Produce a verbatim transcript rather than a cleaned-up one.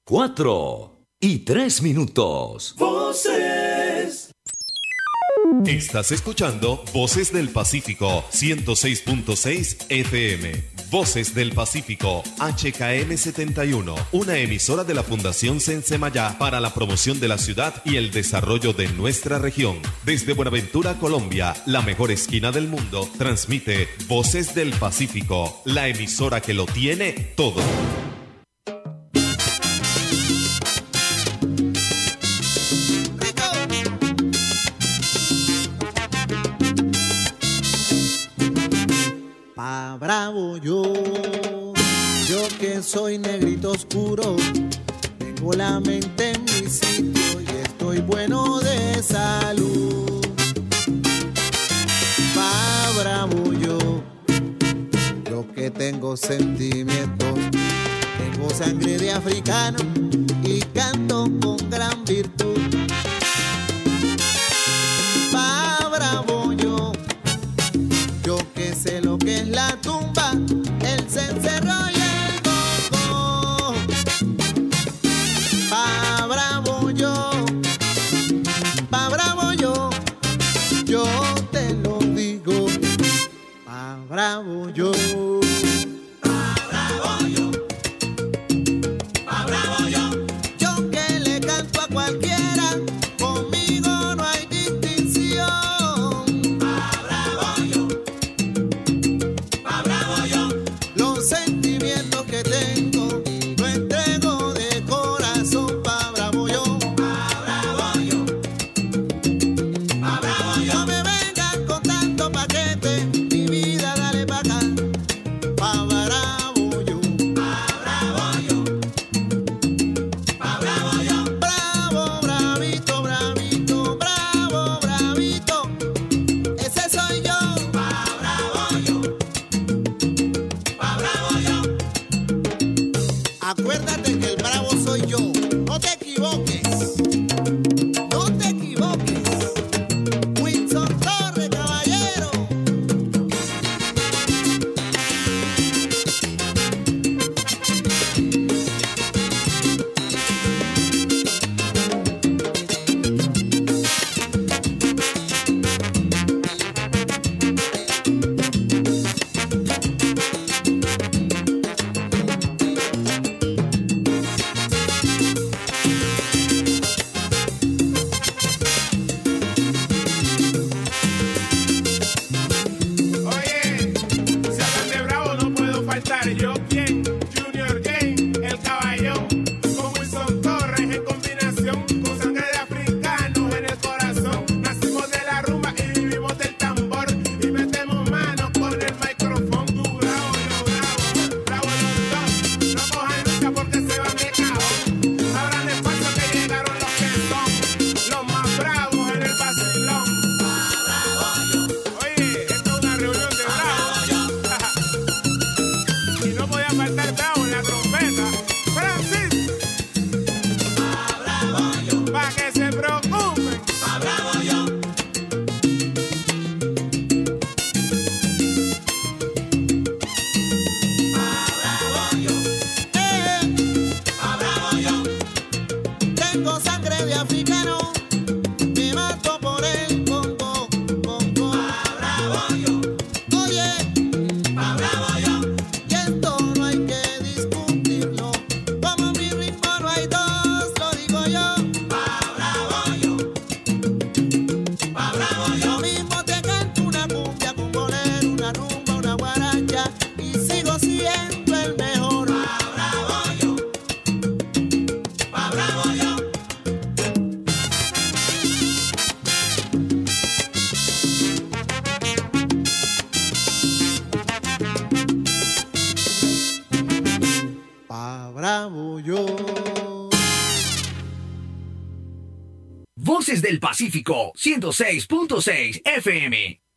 cuatro y tres minutos. Voces. Estás escuchando Voces del Pacífico ciento seis punto seis F M. Voces del Pacífico H K M setenta y uno, una emisora de la Fundación Sensemayá para la promoción de la ciudad y el desarrollo de nuestra región. Desde Buenaventura, Colombia, la mejor esquina del mundo, transmite Voces del Pacífico, la emisora que lo tiene todo. Bravo yo, yo que soy negrito oscuro, tengo la mente en mi sitio y estoy bueno de salud. Pa' bravo yo, yo que tengo sentimientos, tengo sangre de africano y canto con gran virtud. Pa' bravo yo, yo que sé lo que es la tumba, el cencerro y el bongo. Pa' bravo yo, pa' bravo yo, yo te lo digo. Pa' bravo yo. Pa' bravo yo, pa' bravo yo, yo que le canto a cualquiera, conmigo no hay distinción. Pa' bravo yo, pa' bravo yo, los sentimientos que tengo lo entrego de corazón. Pa' bravo yo, pa' bravo yo, pa' bravo yo, no me vengan con tanto paquete, mi vida dale pa' acá. Pa' bravo yo, pa' bravo yo, pa' bravo yo, bravo, bravito, bravito, bravo, bravito, ese soy yo. Pa' bravo yo, pa' bravo yo, acuérdate que el bravo soy yo, no te equivoques, no te equivoques. Wilson Torres, caballero. Oye, si hablan de bravo no puedo faltar. Yo, quien, Junior Game, el caballón, con Wilson Torres en combinación, con sangre de africanos en el corazón. Nacimos de la rumba y vivimos del tambor y metemos manos con el micrófono. Tú bravo, yo bravo, bravo los dos. No cojan lucha porque se van de cajón. Abran espacio que llegaron los que son los más bravos en el vacilón. Oye, esto es una reunión de bravos. Y no podía faltar bravo en la trompeta. Francis, pa' bravo yo, pa' que se preocupen. Pa' bravo yo, pa' bravo yo, eh, pa' bravo yo, tengo sangre de africano, me mato por el bongo, bongo. Pa' bravo yo, oye, pa' bravo yo, y esto no hay que discutirlo, como mi ritmo no hay dos, lo digo yo. Pa' bravo yo, pa' bravo yo, yo mismo te canto una cumbia, un bolero, una rumba, una guaracha, y sigo siendo el mejor. Pa' bravo yo, pa' bravo yo. Pa' bravo yo. Voces del Pacífico ciento seis punto seis F M.